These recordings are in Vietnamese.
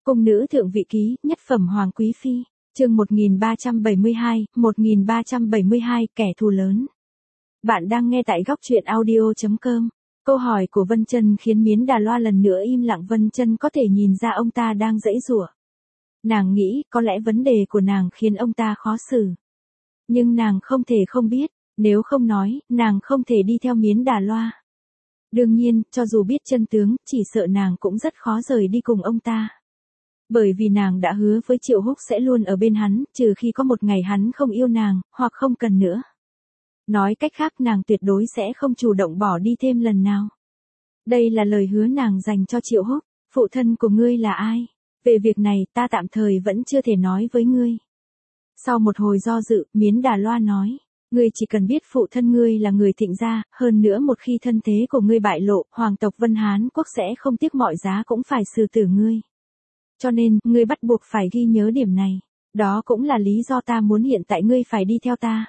Cung nữ thượng vị ký, nhất phẩm hoàng quý phi, chương 1372, kẻ thù lớn. Bạn đang nghe tại góc truyện audio.com. Câu hỏi của Vân Chân khiến Miến Đà Loa lần nữa im lặng. Vân Chân có thể nhìn ra ông ta đang giãy giụa. Nàng nghĩ có lẽ vấn đề của nàng khiến ông ta khó xử. Nhưng nàng không thể không biết, nếu không nói, nàng không thể đi theo Miến Đà Loa. Đương nhiên, cho dù biết chân tướng, chỉ sợ nàng cũng rất khó rời đi cùng ông ta. Bởi vì nàng đã hứa với Triệu Húc sẽ luôn ở bên hắn, trừ khi có một ngày hắn không yêu nàng, hoặc không cần nữa. Nói cách khác, nàng tuyệt đối sẽ không chủ động bỏ đi thêm lần nào. Đây là lời hứa nàng dành cho Triệu Húc. Phụ thân của ngươi là ai? Về việc này, ta tạm thời vẫn chưa thể nói với ngươi. Sau một hồi do dự, Miến Đà Loa nói, ngươi chỉ cần biết phụ thân ngươi là người Thịnh gia, hơn nữa một khi thân thế của ngươi bại lộ, hoàng tộc Vân Hán quốc sẽ không tiếc mọi giá cũng phải xử tử ngươi. Cho nên, ngươi bắt buộc phải ghi nhớ điểm này. Đó cũng là lý do ta muốn hiện tại ngươi phải đi theo ta.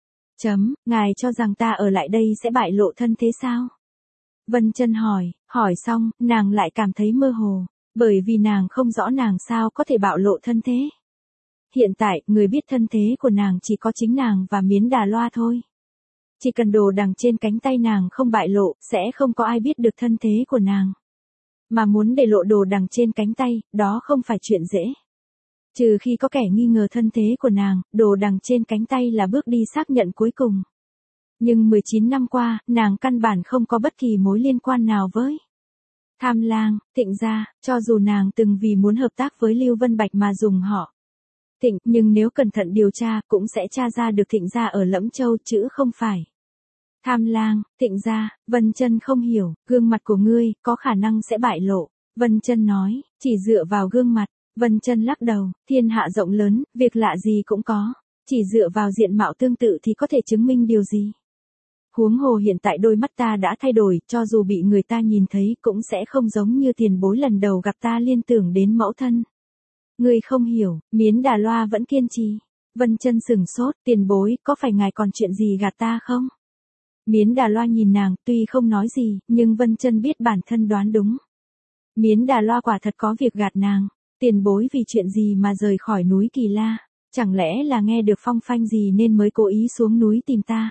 Ngài cho rằng ta ở lại đây sẽ bại lộ thân thế sao? Vân Chân hỏi xong, nàng lại cảm thấy mơ hồ, bởi vì nàng không rõ nàng sao có thể bạo lộ thân thế. Hiện tại, người biết thân thế của nàng chỉ có chính nàng và Miến Đà Loa thôi. Chỉ cần đồ đằng trên cánh tay nàng không bại lộ, sẽ không có ai biết được thân thế của nàng. Mà muốn để lộ đồ đằng trên cánh tay, đó không phải chuyện dễ. Trừ khi có kẻ nghi ngờ thân thế của nàng, đồ đằng trên cánh tay là bước đi xác nhận cuối cùng. Nhưng 19 năm qua, nàng căn bản không có bất kỳ mối liên quan nào với Tham Lang, Thịnh gia, cho dù nàng từng vì muốn hợp tác với Lưu Vân Bạch mà dùng họ Thịnh, nhưng nếu cẩn thận điều tra, cũng sẽ tra ra được Thịnh gia ở Lẫm Châu chứ không phải Tham Lang, Thịnh gia. Vân Chân không hiểu, gương mặt của ngươi, có khả năng sẽ bại lộ. Vân Chân nói, chỉ dựa vào gương mặt. Vân Chân lắc đầu, thiên hạ rộng lớn, việc lạ gì cũng có. Chỉ dựa vào diện mạo tương tự thì có thể chứng minh điều gì? Huống hồ hiện tại đôi mắt ta đã thay đổi, cho dù bị người ta nhìn thấy cũng sẽ không giống như tiền bối lần đầu gặp ta liên tưởng đến mẫu thân. Ngươi không hiểu, Miến Đà Loa vẫn kiên trì. Vân Chân sửng sốt, tiền bối, có phải ngài còn chuyện gì gạt ta không? Miến Đà Loa nhìn nàng, tuy không nói gì, nhưng Vân Chân biết bản thân đoán đúng. Miến Đà Loa quả thật có việc gạt nàng. Tiền bối vì chuyện gì mà rời khỏi núi Kỳ La? Chẳng lẽ là nghe được phong phanh gì nên mới cố ý xuống núi tìm ta?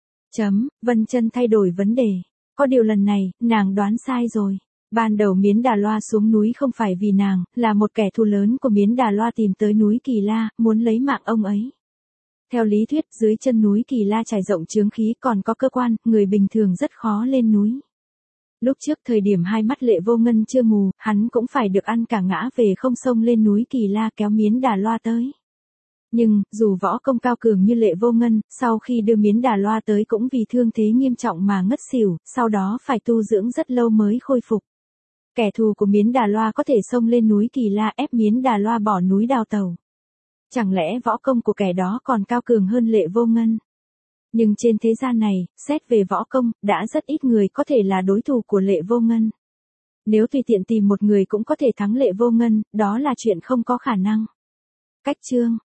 Vân Chân thay đổi vấn đề. Có điều lần này, nàng đoán sai rồi. Ban đầu Miến Đà Loa xuống núi không phải vì nàng, là một kẻ thù lớn của Miến Đà Loa tìm tới núi Kỳ La, muốn lấy mạng ông ấy. Theo lý thuyết, dưới chân núi Kỳ La trải rộng chướng khí, còn có cơ quan, người bình thường rất khó lên núi. Lúc trước thời điểm hai mắt Lệ Vô Ngân chưa mù, hắn cũng phải được ăn cả ngã về không xông lên núi Kỳ La kéo Miến Đà Loa tới. Nhưng, dù võ công cao cường như Lệ Vô Ngân, sau khi đưa Miến Đà Loa tới cũng vì thương thế nghiêm trọng mà ngất xỉu, sau đó phải tu dưỡng rất lâu mới khôi phục. Kẻ thù của Miến Đà Loa có thể xông lên núi Kỳ La ép Miến Đà Loa bỏ núi đào tẩu. Chẳng lẽ võ công của kẻ đó còn cao cường hơn Lệ Vô Ngân? Nhưng trên thế gian này, xét về võ công, đã rất ít người có thể là đối thủ của Lệ Vô Ngân. Nếu tùy tiện tìm một người cũng có thể thắng Lệ Vô Ngân, đó là chuyện không có khả năng. Cách chương